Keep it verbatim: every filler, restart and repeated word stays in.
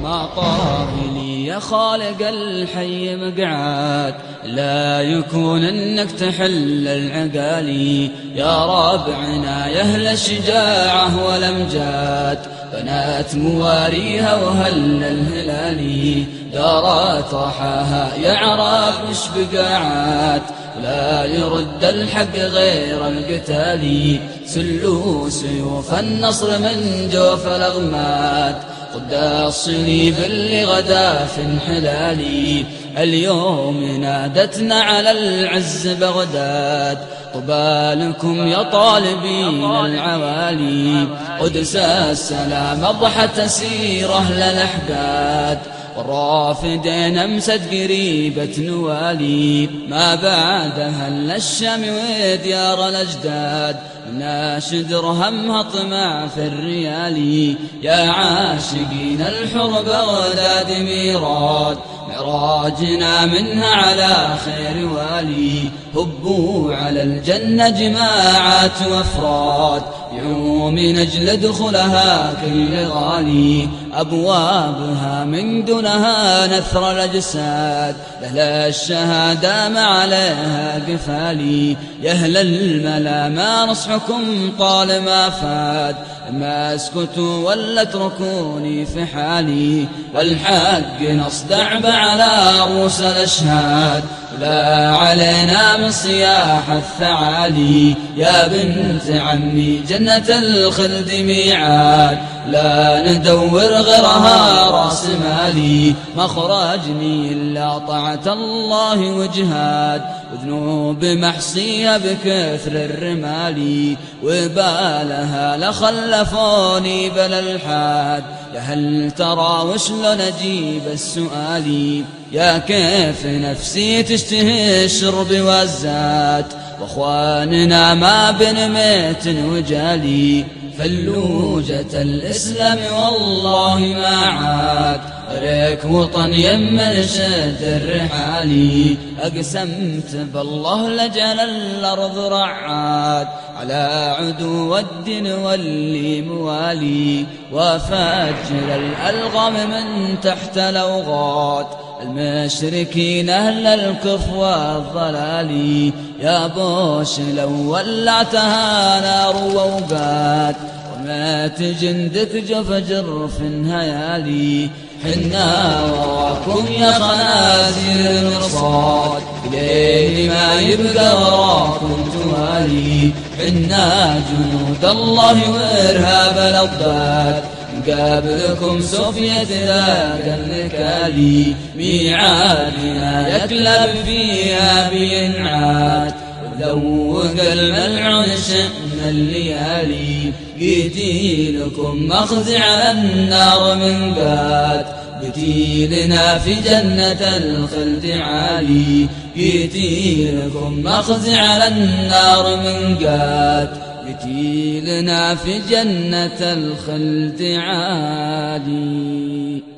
ما طابلي يا خالق الحي مقعد، لا يكون انك تحل العقالي يا رابعنا يا اهل الشجاعة والامجاد. بنات مواريها وهل الهلالي دارات رحاها يا عراب مش بقاعات، ولا يرد الحق غير القتالي سلوا سيوف النصر من جوف الأغماد. قد الصليب اللي غدا في انحلالي اليوم نادتنا على العز بغداد. طبى لكم يا طالبين العوالي قدس السلام أضحت سيره للأحقاد، والرافدين أمست قريبة نوالي ما بعدها إلا الشام وديار الأجداد. ناشد رهمها طمع في الريالي يا عاشقين الحر بغداد ميراد، معراجنا منها على خير والي. هبوا على الجنة جماعات وافراد يعوا من أجل دخلها كل غالي، أبوابها من دونها نثر الأجساد. أهل الشهادة ما عليها قفالي يا أهل الملا ما نصحكم طال ما فاد. ما اسكتوا ولا اتركوني في حالي والحق نصدع على رؤوس الأشهاد، لا علينا من صياح الثعالي يا بنت عمي جنة الخلد ميعاد. لا ندور غيرها راس مالي ما خرجني إلا طاعة الله وجهاد، وذنوب محصية بكثر الرمالي وبالها لخلفوني بلا الحاد. يا هل ترى وشلون أجيب السؤالي يا كيف نفسي تشتهي الشرب والزاد، واخواننا ما بين ميت وجالي فلوجة الإسلام والله ما عاد. ريك وطن يم الشد الرحالي أقسمت بالله لجل الأرض رعاد، على عدو الدين واللي موالي وفجر الألغام من تحت الأوغاد. المشركين أهل الكفر والضلال يا بوش لو ولعتها نار ووقات، ومات جندك جفجر في الهيالي حنا وراكم يا خنازير المرصاد. ليل ما يبقى وراكم توالي حنا جنود الله وإرهاب الأضداد. قابلكم سوفيت ذاك النكالي ميعادنا يكلب فيها بينعاد، وذوق الملعون شأن الليالي قتيلكم مخذ على النار من قاد. قتيلنا في جنة الخلد عالي قتيلكم مخذ على النار من قاد. قتيلنا في جنة الخلد عالي.